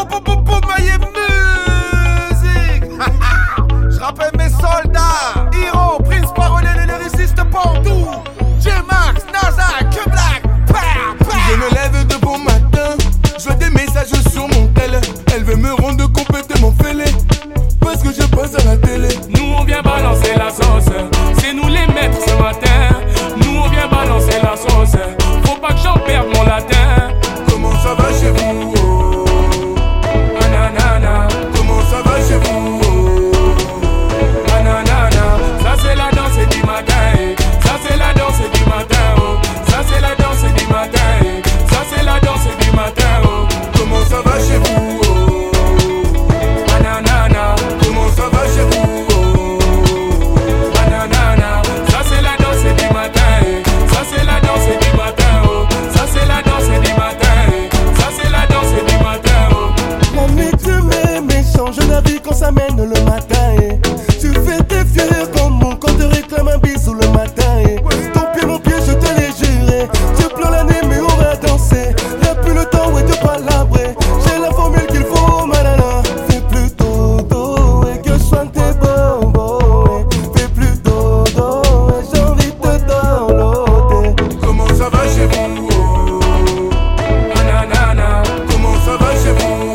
Maillé musique. Je rappelle mes soldats. Hiro, Prince Parolin et les résistes partout. J-Max, NASA, Q-Black. Je me lève de bon matin, je vois des messages sur mon tel. Elle veut me rendre complètement fêlé, parce que je passe à la télé. Nous on vient balancer la sauce, c'est nous les maîtres ce matin. Nous on vient balancer la sauce, faut pas que j'en perde mon latin. Comment ça va chez vous? Ananana. Comment ça va chez vous? Ananana. Ça c'est la danse du matin, ça c'est la danse du matin, oh. Ça c'est la danse du matin, ça c'est la danse du matin, oh. Comment ça va chez vous? Ananana. Comment ça va chez vous? Ananana. Ça c'est la danse du matin, ça c'est la danse du matin, oh. Ça c'est la danse du matin, ça c'est la danse du matin, oh. La nuit tu m'es méchant, je la vis quand ça mène le matin. Tu fais tes fiers comme mon quand te réclame un bisou le matin. Ton pied mon pied je te l'ai juré. Tu pleures la nuit mais on va danser. Y'a plus le temps et de palabrer. J'ai la formule qu'il faut manana. Fais plus dodo et que je soigne tes bobos. Fais plus dodo et j'ai envie de te downloader. Comment ça va chez vous? Ananana. Comment ça va chez vous?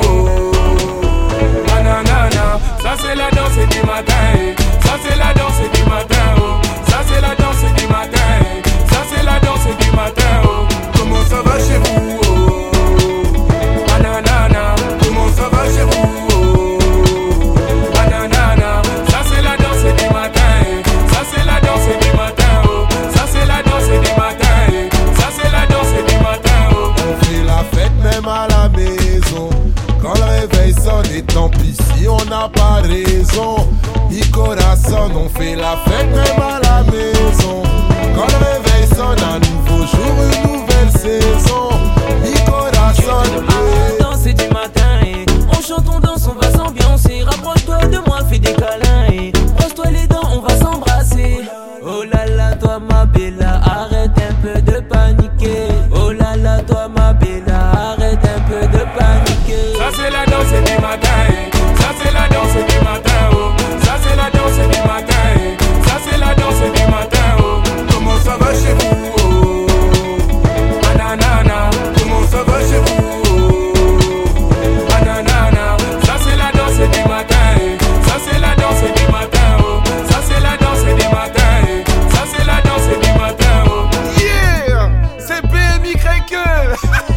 Ananana. Ça c'est la danse du matin, ça c'est la danse du matin, oh. Ça c'est la danse du matin, ça c'est la danse du matin, oh. Comment ça va chez vous? Ananana. Comment ça va chez vous? Ananana. Ça c'est la danse du matin, ça c'est la danse du matin, oh. Ça c'est la danse du matin, ça c'est la danse du matin, oh. On fait la fête même à la maison. Quand le réveil sonne, et tant pis si on n'a pas raison. Mi corazon, on fait la fête même à la maison. Quand le réveil sonne, un nouveau jour, une nouvelle saison. Mi corazon, La danse du matin, on chante, on danse, on va s'ambiancer. Rapproche-toi de moi, fais des câlins, brosse-toi les dents, on va s'embrasser. Oh là là, toi ma bella, arrête un peu de paniquer. Oh là là, toi ma bella, arrête un peu de paniquer. Ça c'est la danse du matin, ça c'est la danse du matin, oh. Ça c'est la danse du matin, ça c'est la danse du matin, oh. comment ça va chez vous? Ananana. Comment ça va chez vous? Ananana. Ça c'est la danse du matin, ça c'est la danse du matin, oh. Ça c'est la danse du matin, ça c'est la danse du matin, oh. Yeah, c'est BMY.